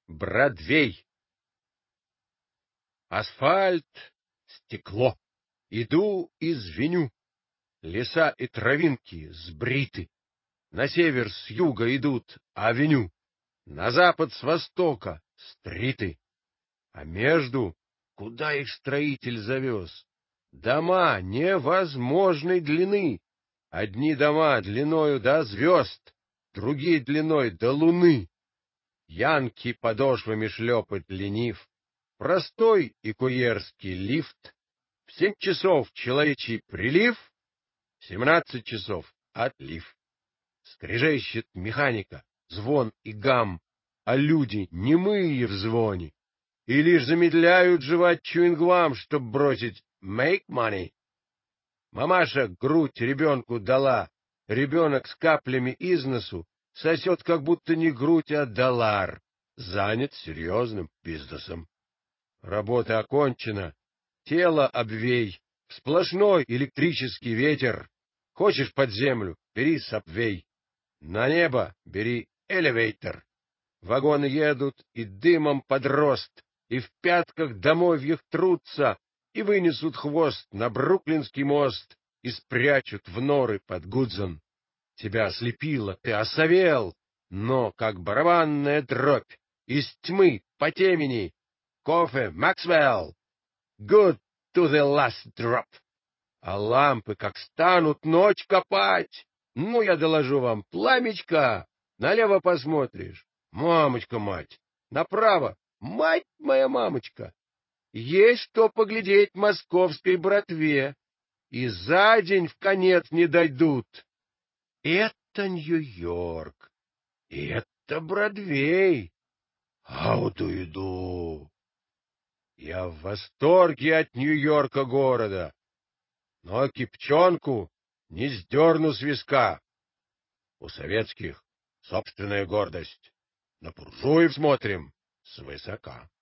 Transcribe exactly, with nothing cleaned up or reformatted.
Бродвей. Асфальт, стекло. Иду и звеню. Леса и травинки сбриты. На север с юга идут авеню, на запад с востока стриты. А между, куда их строитель завез, дома невозможной длины. Одни дома длиною до звезд, другие длиной до луны. Янки подошвами шлепать ленив, простой и курьерский лифт. В семь часов человечий прилив, в семнадцать часов отлив. Скрежещет механика, звон и гам, а люди немые в звоне, и лишь замедляют жевать чуингвам, чтоб бросить «make money». Мамаша грудь ребенку дала, ребенок с каплями из носу сосет, как будто не грудь, а доллар, занят серьезным бизнесом. Работа окончена, тело обвей, сплошной электрический ветер. Хочешь под землю — бери сабвей, на небо бери элевейтор. Вагоны едут и дымом под рост, и в пятках домовьях трутся, и вынесут хвост на Бруклинский мост и спрячут в норы под Гудзон. Тебя ослепило, ты осовел, но, как барабанная дробь, из тьмы по темени, кофе Максвелл, good to the last drop. А лампы как станут ночь копать, ну, я доложу вам, пламечко, налево посмотришь, мамочка-мать, направо, мать моя мамочка. Есть что поглядеть московской братве, и за день в конец не дойдут. Это Нью-Йорк, и это Бродвей. How do you do? Я в восторге от Нью-Йорка города, но кипчонку не сдерну с виска. У советских собственная гордость, на буржуев смотрим свысока.